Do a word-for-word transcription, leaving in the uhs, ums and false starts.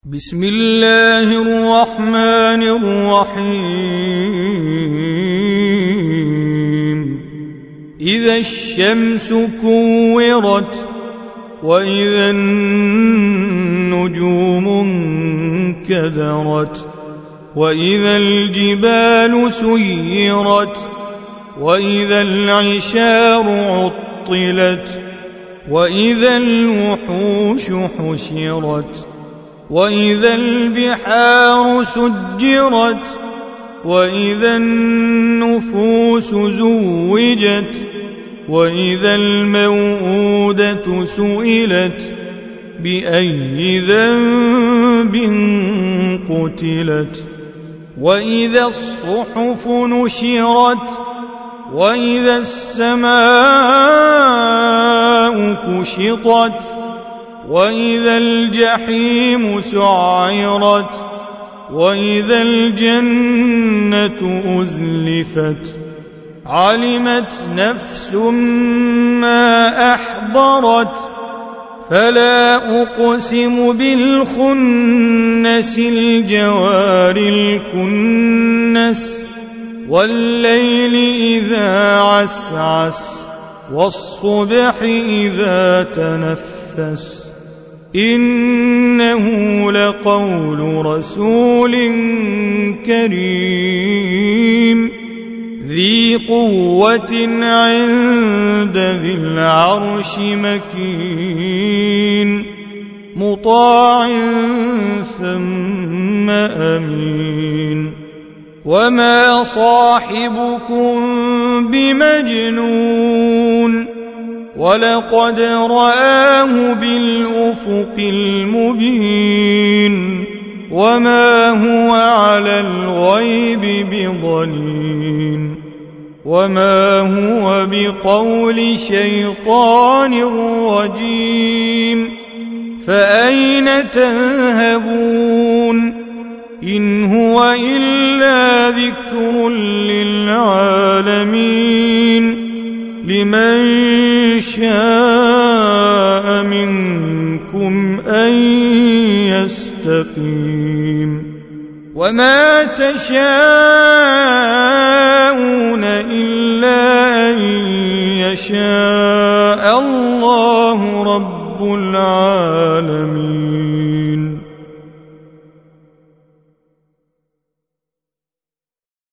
بسم الله الرحمن الرحيم إذا الشمس كورت وإذا النجوم انكدرت وإذا الجبال سيرت وإذا العشار عطلت وإذا الوحوش حشرت وإذا البحار سجرت وإذا النفوس زوجت وإذا الموءودة سئلت بأي ذنب قتلت وإذا الصحف نشرت وإذا السماء كشطت وإذا الجحيم سعرت وإذا الجنة أزلفت علمت نفس ما أحضرت فلا أقسم بالخنس الجوار الكنس والليل إذا عسعس والصبح إذا تنفس إنه لقول رسول كريم ذي قوة عند ذي العرش مكين مطاع ثم أمين وما صاحبكم بمجنون ولقد رآه بالأفق المبين وما هو على الغيب بضنين وما هو بقول شيطان رجيم فأين تذهبون إن هو إلا ذكر للعالمين لمن شاء منكم أن يستقيم وما تشاءون إلا أن يشاء الله رب العالمين.